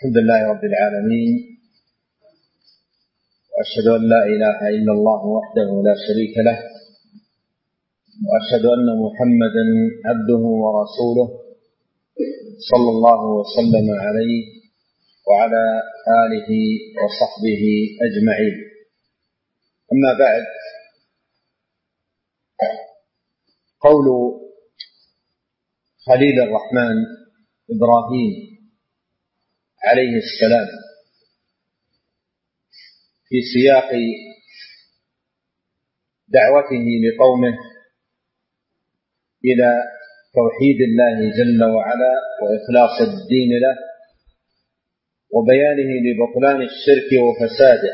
الحمد لله رب العالمين، وأشهد أن لا إله إلا الله وحده لا شريك له، وأشهد أن محمدا عبده ورسوله صلى الله وسلم عليه وعلى آله وصحبه أجمعين. أما بعد، قول خليل الرحمن إبراهيم عليه السلام في سياق دعوته لقومه إلى توحيد الله جل وعلا وإخلاص الدين له وبيانه لبطلان الشرك وفساده،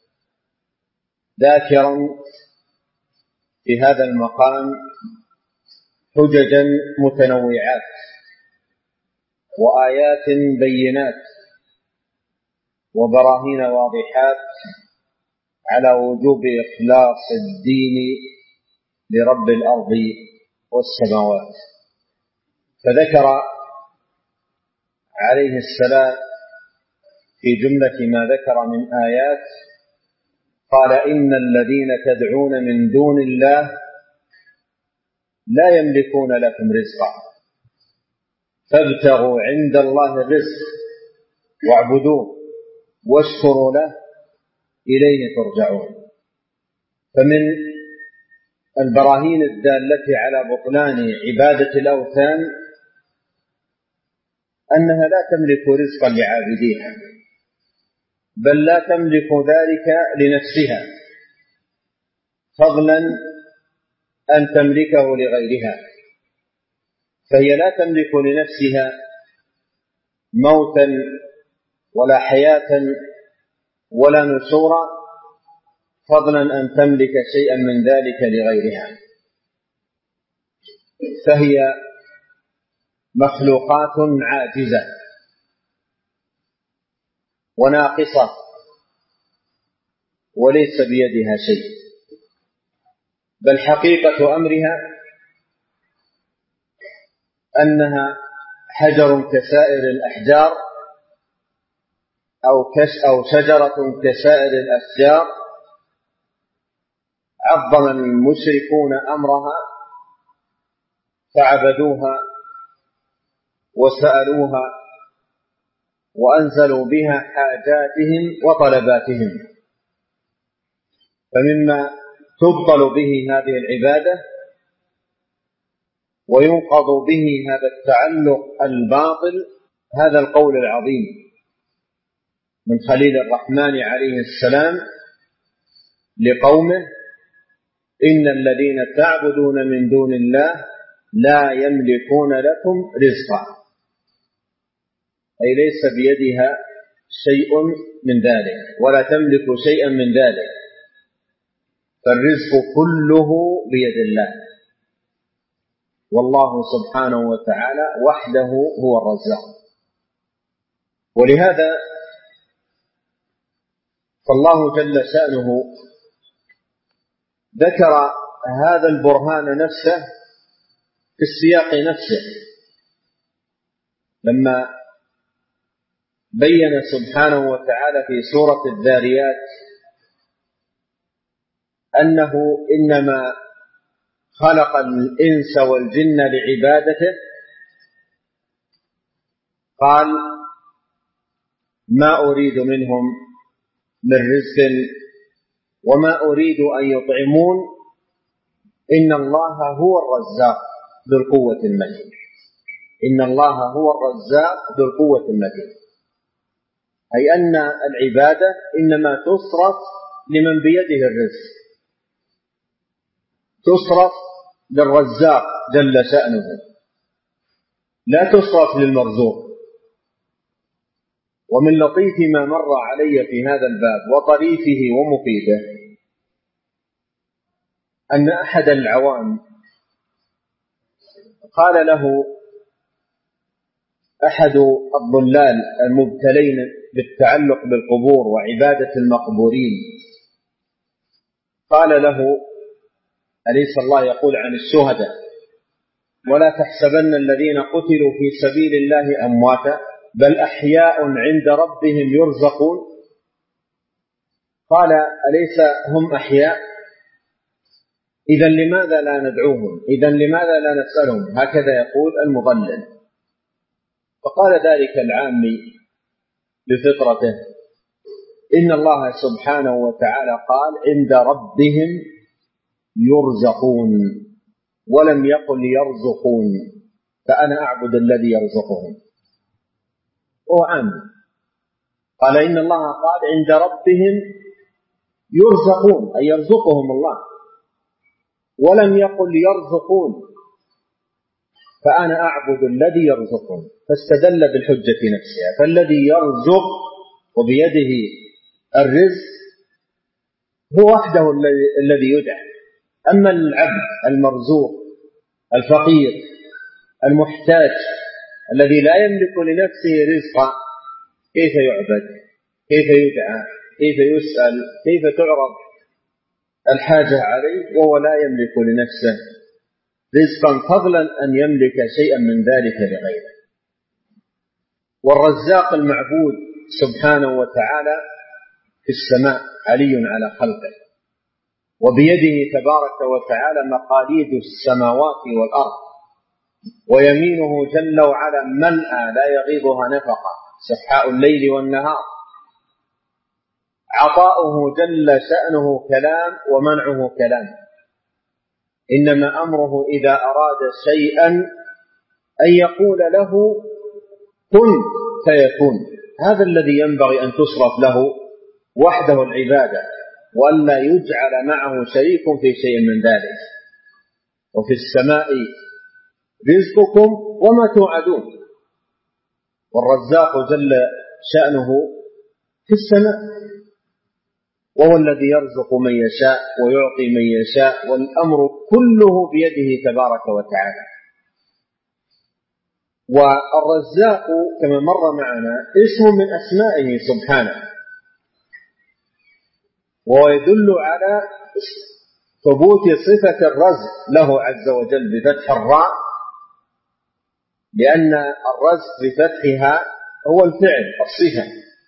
ذاكرا في هذا المقام حججا متنوعات وآيات بينات وبراهين واضحات على وجوب إخلاص الدين لرب الأرض والسماوات. فذكر عليه السلام في جملة ما ذكر من آيات، قال: إن الذين تدعون من دون الله لا يملكون لكم رزقا فابتغوا عند الله الرزق واعبدوه واشكروا له إليه ترجعون. فمن البراهين الدالة على بطلان عبادة الأوثان أنها لا تملك رزقا لعابديها، بل لا تملك ذلك لنفسها، فضلا أن تملكه لغيرها. فهي لا تملك لنفسها موتا ولا حياة ولا نشورا، فضلا أن تملك شيئا من ذلك لغيرها. فهي مخلوقات عاجزة وناقصة وليس بيدها شيء، بل حقيقة أمرها أنها حجر كسائر الأحجار أو شجرة كسائر الأشجار، عظم المشركون أمرها فعبدوها وسألوها وأنزلوا بها حاجاتهم وطلباتهم. فمما تبطل به هذه العبادة وينقض به هذا التعلق الباطل هذا القول العظيم من خليل الرحمن عليه السلام لقومه: إن الذين تعبدون من دون الله لا يملكون لكم رزقا، أي ليس بيدها شيء من ذلك ولا تملك شيئا من ذلك، فالرزق كله بيد الله، والله سبحانه وتعالى وحده هو الرزاق. ولهذا فالله جل شأنه ذكر هذا البرهان نفسه في السياق نفسه، لما بين سبحانه وتعالى في سورة الذاريات أنه إنما خلق الإنس والجن لعبادته، قال: ما أريد منهم من رزق وما أريد أن يطعمون إن الله هو الرزاق ذو القوة المتين. إن الله هو الرزاق ذو القوة المتين، أي أن العبادة إنما تصرف لمن بيده الرزق، تصرف للرزاق جل شأنه، لا تصرف للمرزوق. ومن لطيف ما مر علي في هذا الباب وطريفه ومفيده أن أحد العوام قال له أحد الضلال المبتلين بالتعلق بالقبور وعبادة المقبورين، قال له: أليس الله يقول عن الشهداء: ولا تحسبن الذين قتلوا في سبيل الله أمواتا بل أحياء عند ربهم يرزقون. قال أليس هم أحياء؟ إذن لماذا لا ندعوهم؟ إذن لماذا لا نسألهم؟ هكذا يقول المضلل. فقال ذلك العامي بفطرته: إن الله سبحانه وتعالى قال عند ربهم يرزقون، ولم يقل يرزقون، فأنا أعبد الذي يرزقهم. هو عام، قال إن الله قال عند ربهم يرزقون أي يرزقهم الله، ولم يقل يرزقون، فأنا أعبد الذي يرزقهم، فاستدل بالحجة نفسها. فالذي يرزق وبيده الرزق هو وحده الذي يدعى. أما العبد المرزوق الفقير المحتاج الذي لا يملك لنفسه رزقا، كيف يعبد؟ كيف يدعى؟ كيف يسأل؟ كيف تعرض الحاجة عليه وهو لا يملك لنفسه رزقا، فضلا أن يملك شيئا من ذلك لغيره؟ والرزاق المعبود سبحانه وتعالى في السماء علي على خلقه، وبيده تبارك وتعالى مقاليد السماوات والأرض، ويمينه جل وعلا ملأى لا يغيضها نفقة، سحاء الليل والنهار. عطاؤه جل شأنه كلام ومنعه كلام. إنما أمره إذا أراد شيئا أن يقول له كن فيكون. هذا الذي ينبغي أن تصرف له وحده العبادة، وألا يجعل معه شريك في شيء من ذلك. وفي السماء رزقكم وما توعدون. والرزاق جل شأنه في السماء، وهو الذي يرزق من يشاء ويعطي من يشاء، والأمر كله بيده تبارك وتعالى. والرزاق كما مر معنا اسم من أسمائه سبحانه، وهو يدل على ثبوت صفة الرزق له عز وجل بفتح الراء، لأن الرزق بفتحها هو الفعل الصفة،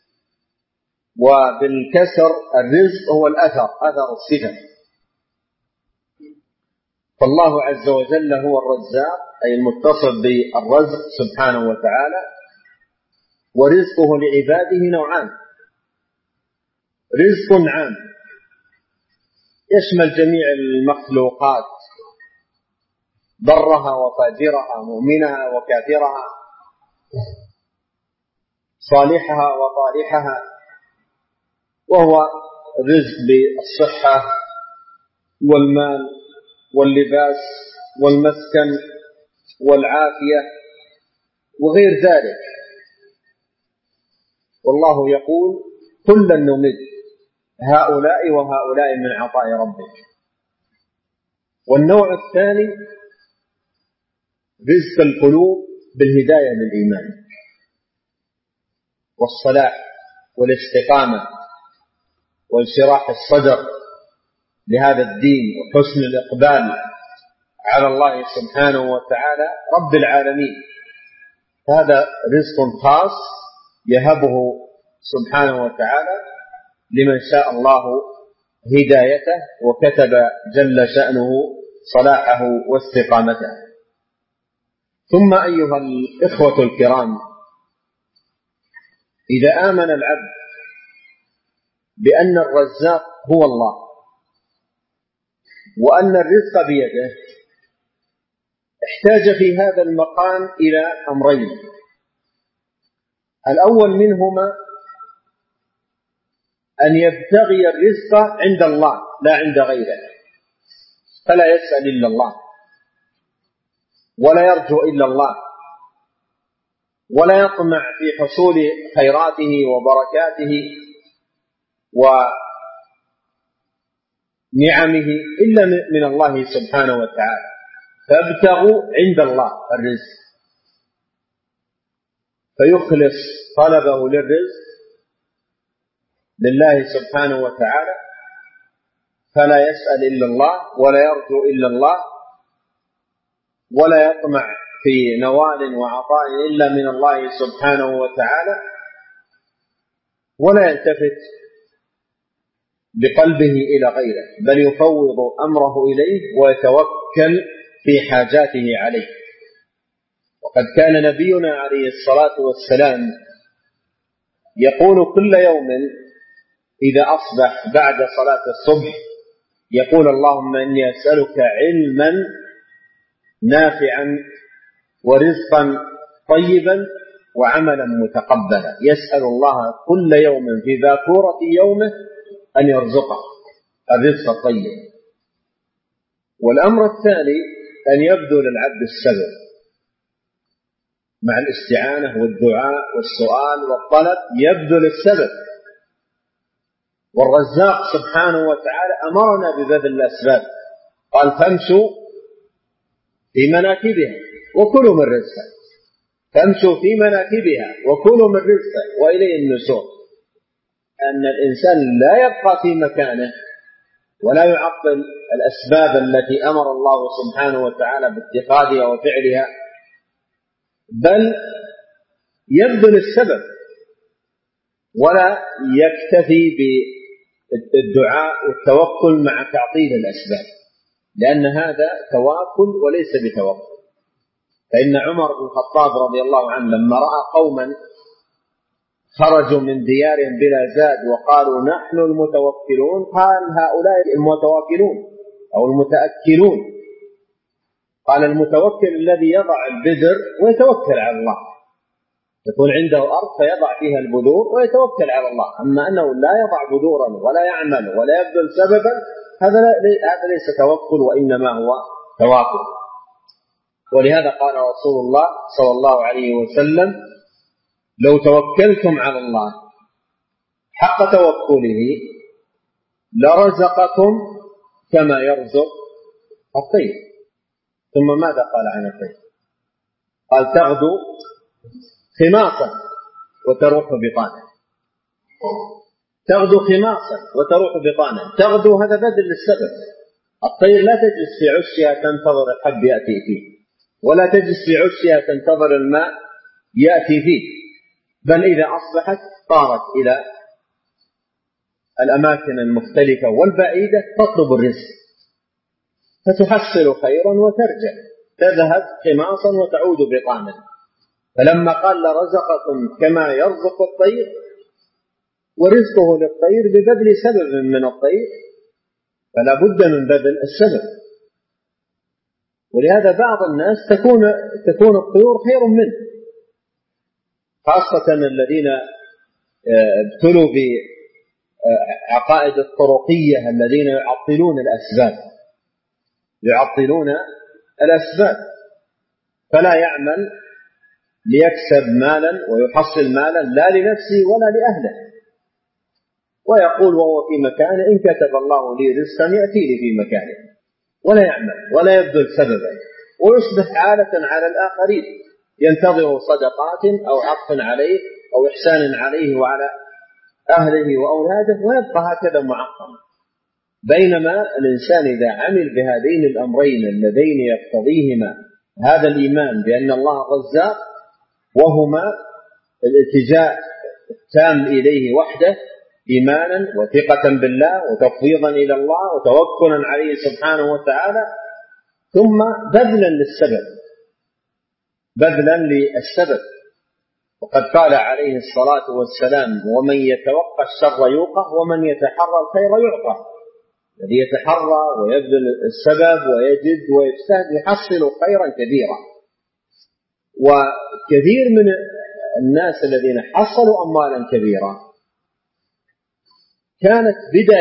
وبالكسر الرزق هو الأثر، أثر الصفة. فالله عز وجل هو الرزاق أي المتصف بالرزق سبحانه وتعالى. ورزقه لعباده نوعان: رزق عام يشمل جميع المخلوقات، برها وفاجرها، مؤمنها وكافرها، صالحها وطالحها، وهو رزق بالصحة والمال واللباس والمسكن والعافية وغير ذلك. والله يقول كلا نمد هؤلاء وهؤلاء من عطاء ربك. والنوع الثاني رزق القلوب بالهداية للإيمان والصلاح والاستقامة وانشراح الصدر لهذا الدين وحسن الإقبال على الله سبحانه وتعالى رب العالمين. هذا رزق خاص يهبه سبحانه وتعالى لمن شاء الله هدايته وكتب جل شأنه صلاحه واستقامته. ثم أيها الإخوة الكرام، إذا آمن العبد بأن الرزاق هو الله وأن الرزق بيده، احتاج في هذا المقام إلى أمرين: الأول منهما أن يبتغي الرزق عند الله لا عند غيره، فلا يسأل إلا الله ولا يرجو إلا الله ولا يطمع في حصول خيراته وبركاته ونعمه إلا من الله سبحانه وتعالى. فابتغوا عند الله الرزق، فيخلص طلبه للرزق لله سبحانه وتعالى، فلا يسأل إلا الله ولا يرجو إلا الله ولا يطمع في نوال وعطاء إلا من الله سبحانه وتعالى، ولا يلتفت بقلبه إلى غيره، بل يفوض أمره إليه ويتوكل في حاجاته عليه. وقد كان نبينا عليه الصلاة والسلام يقول كل يوم إذا أصبح بعد صلاة الصبح، يقول: اللهم إني أسألك علما نافعا ورزقا طيبا وعملا متقبلا. يسأل الله كل يوم في باكورة يومه أن يرزقه الرزق الطيب. والأمر الثاني أن يبذل العبد السبب مع الاستعانة والدعاء والسؤال والطلب، يبذل السبب. والرزاق سبحانه وتعالى أمرنا ببذل الأسباب، قال: فامشوا في مناكبها وكلوا من رزقه. فامشوا في مناكبها وكلوا من رزقه وإليه النشور. أن الإنسان لا يبقى في مكانه ولا يعطل الأسباب التي أمر الله سبحانه وتعالى باتخاذها وفعلها، بل يبذل السبب ولا يكتفي بالدعاء والتوكل مع تعطيل الأسباب، لأن هذا تواكل وليس بتوكل. فإن عمر بن الخطاب رضي الله عنه لما رأى قوما خرجوا من ديارهم بلا زاد وقالوا: نحن المتوكلون، قال: هؤلاء المتواكلون أو المتأكلون. قال: المتوكل الذي يضع البذر ويتوكل على الله، يكون عنده أرض فيضع فيها البذور ويتوكل على الله. أما أنه لا يضع بذورا ولا يعمل ولا يبذل سببا، هذا ليس توكل، وإنما هو تواكل. ولهذا قال رسول الله صلى الله عليه وسلم: لو توكلتم على الله حق توكله لرزقكم كما يرزق الطير. ثم ماذا قال عن الطير؟ قال: تغدو خماصا وتروح بطانا. تغدو خماصا وتروح بطانا. تغدو هذا بدل للسبب. الطير لا تجلس في عشها تنتظر الحب يأتي فيه، ولا تجلس في عشها تنتظر الماء يأتي فيه، بل إذا أصبحت طارت إلى الأماكن المختلفة والبعيدة تطلب الرزق، فتحصل خيرا وترجع، تذهب خماصا وتعود بطانا. فلما قال: لرزقكم كما يرزق الطير، ورزقه للطير ببذل سبب من الطير، فلا بد من بذل السبب. ولهذا بعض الناس تكون الطيور خير منه، خاصة الذين ابتلوا بعقائد الطرقية، الذين يعطلون الأسباب، فلا يعمل ليكسب مالا ويحصل مالا لا لنفسه ولا لأهله، ويقول وهو في مكانه: إن كتب الله لي رزقا يأتي لي في مكانه، ولا يعمل ولا يبذل سببا، ويصبح عالة على الآخرين، ينتظر صدقات أو عطف عليه أو إحسان عليه وعلى أهله وأولاده، ويبقى هكذا معقما. بينما الإنسان إذا عمل بهذين الأمرين اللذين يقتضيهما هذا الإيمان بأن الله رزاق، وهما الالتجاء التام إليه وحده إيمانا وثقة بالله وتفويضا إلى الله وتوكلا عليه سبحانه وتعالى، ثم بذلا للسبب. وقد قال عليه الصلاة والسلام: ومن يتوقع الشر يوقه ومن يتحرى الخير يعطى. الذي يتحرى ويبذل السبب ويجد ويجتهد يحصل خيرا كثيرا. وكثير من الناس الذين حصلوا أموالا كبيرة كانت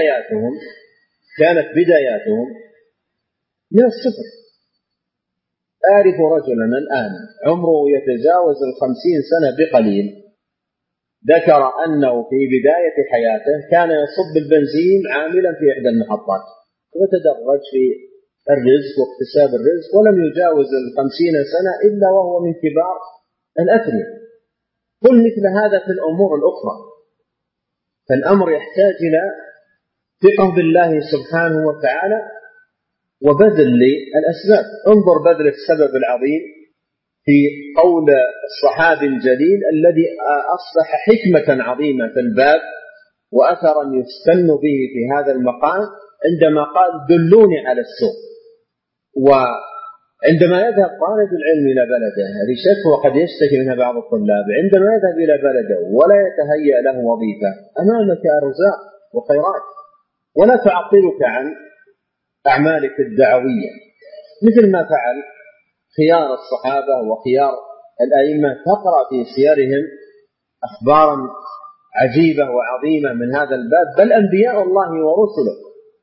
بداياتهم من الصفر. أعرف رجلا الآن عمره يتجاوز 50 سنة بقليل، ذكر أنه في بداية حياته كان يصب البنزين عاملا في إحدى المحطات، وتدرج في الرزق واكتساب الرزق، ولم يجاوز 50 سنة إلا وهو من كبار الأثرياء. قل مثل هذا في الأمور الأخرى. فالأمر يحتاج إلى ثقة بالله سبحانه وتعالى وبذل للأسباب. انظر بذل السبب العظيم في قول الصحابي الجليل الذي أصبح حكمة عظيمة في الباب وأثرا يستن به في هذا المقام، عندما قال دلوني على السوق. وعندما يذهب طالب العلم إلى بلده، هذه شكوى قد يشتكي منها بعض الطلاب، عندما يذهب إلى بلده ولا يتهيأ له وظيفة، أمامك أرزاق وخيرات ولا تعطلك عن أعمالك الدعوية، مثل ما فعل خيار الصحابة وخيار الأئمة. تقرأ في سيرهم أخبارا عجيبة وعظيمة من هذا الباب، بل أنبياء الله ورسله،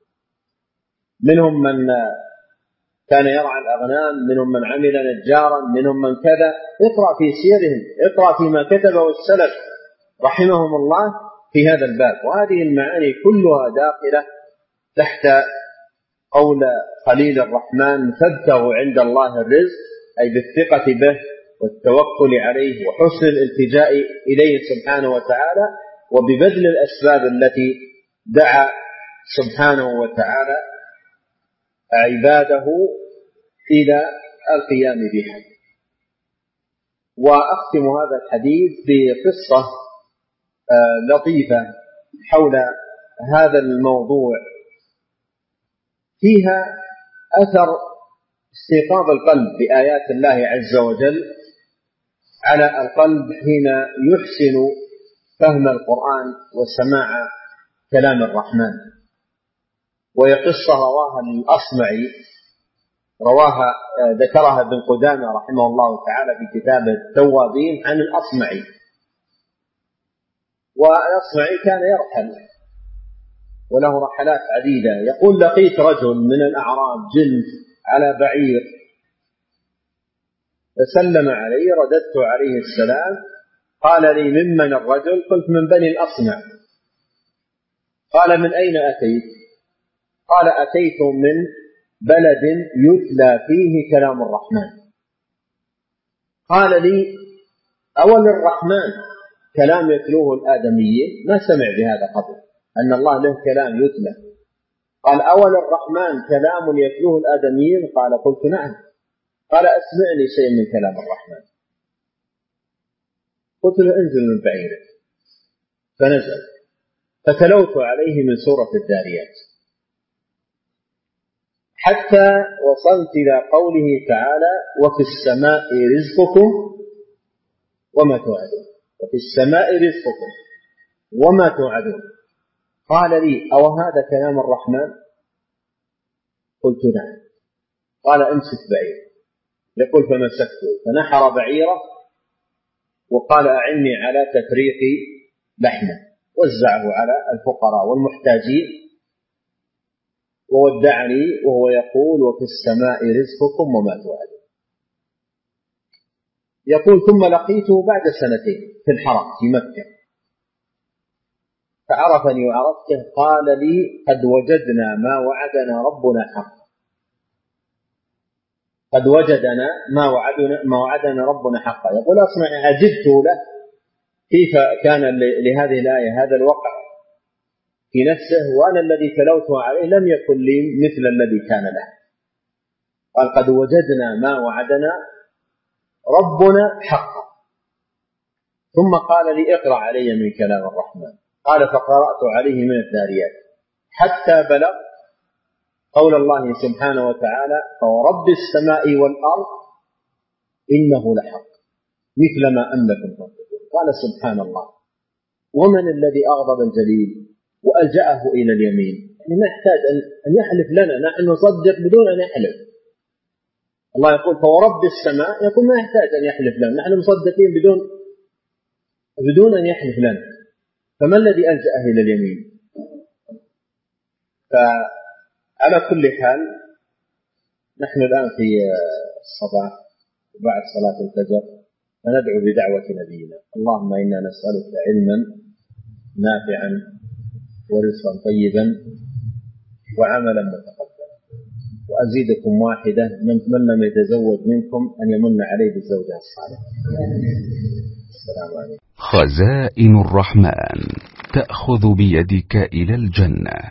منهم من كان يرعى الأغنام، منهم من عمل نجارا، منهم من كذا. اقرأ في سيرهم، اقرأ فيما كتبه السلف رحمهم الله في هذا الباب. وهذه المعاني كلها داخلة تحت قول خليل الرحمن: فابتغوا عند الله الرزق، أي بالثقة به والتوكل عليه وحسن الالتجاء إليه سبحانه وتعالى، وببذل الأسباب التي دعا سبحانه وتعالى عباده إلى القيام بها. وأختم هذا الحديث بقصة لطيفة حول هذا الموضوع، فيها أثر استيقاظ القلب بآيات الله عز وجل على القلب حين يحسن فهم القرآن وسماع كلام الرحمن. وهي قصة رواها الأصمعي، ذكرها ابن قدامة رحمه الله تعالى في كتابه التوابين عن الأصمعي. والأصمعي كان يرحل وله رحلات عديدة. يقول: لقيت رجل من الأعراب جلد على بعير فسلم علي، رددت عليه السلام، قال لي: ممن الرجل؟ قلت: من بني الأصمع. قال: من أين أتيت؟ قال: أتيت من بلد يتلى فيه كلام الرحمن. قال لي: أول الرحمن كلام يتلوه الآدميين؟ ما سمع بهذا قبل، أن الله له كلام يتلى. قال: أول الرحمن كلام يتلوه الآدميين؟ قال: قلت: نعم. قال: أسمعني شيء من كلام الرحمن. قلت له: انزل من بعيرك. فنزل فتلوت عليه من سورة الذاريات حتى وصلت إلى قوله تعالى: وفي السماء رزقكم وما توعدون. وفي السماء رزقكم وما توعدون. قال لي: أو هذا كلام الرحمن؟ قلت: نعم. قال: امسك بعير. يقول: فمسكته فنحر بعيره وقال: أعني على تفريق لحمه، وزعه على الفقراء والمحتاجين، وودعني وهو يقول: وفي السماء رزقكم وما توعدون. يقول: ثم لقيته بعد سنتين في الحرم في مكة، فعرفني وعرفته، قال لي: قد وجدنا ما وعدنا ربنا حقا. قد وجدنا ما وعدنا ربنا حقا. يقول أصنع: عجبت له كيف كان لهذه الآية هذا الوقع في نفسه، وأنا الذي تلوته عليه لم يكن لي مثل الذي كان له. قال: قد وجدنا ما وعدنا ربنا حقا. ثم قال لي: اقرأ علي من كلام الرحمن. قال: فقرأت عليه من الذاريات حتى بلغ قول الله سبحانه وتعالى: فورب السماء والأرض إنه لحق مثل ما أنكم تنطقون. قال: سبحان الله، ومن الذي أغضب الجليل وألجأه إلى اليمين؟ يعني ما يحتاج أن يحلف لنا، نحن نصدق بدون أن يحلف. الله يقول: فورب السماء، يقول ما يحتاج أن يحلف لنا، نحن مصدقين بدون أن يحلف لنا. فما الذي ألجأه إلى اليمين؟ فعلى كل حال نحن الآن في الصباح وبعد صلاة الفجر، فندعو بدعوة نبينا: اللهم إنا نسألك علما نافعا ورزقا طيبا وعملا متقبلا. وأزيدكم واحدة: من لم يتزوج منكم أن يمن عليه بالزوجة الصالحة. السلام عليكم. خزائن الرحمن تأخذ بيدك إلى الجنة.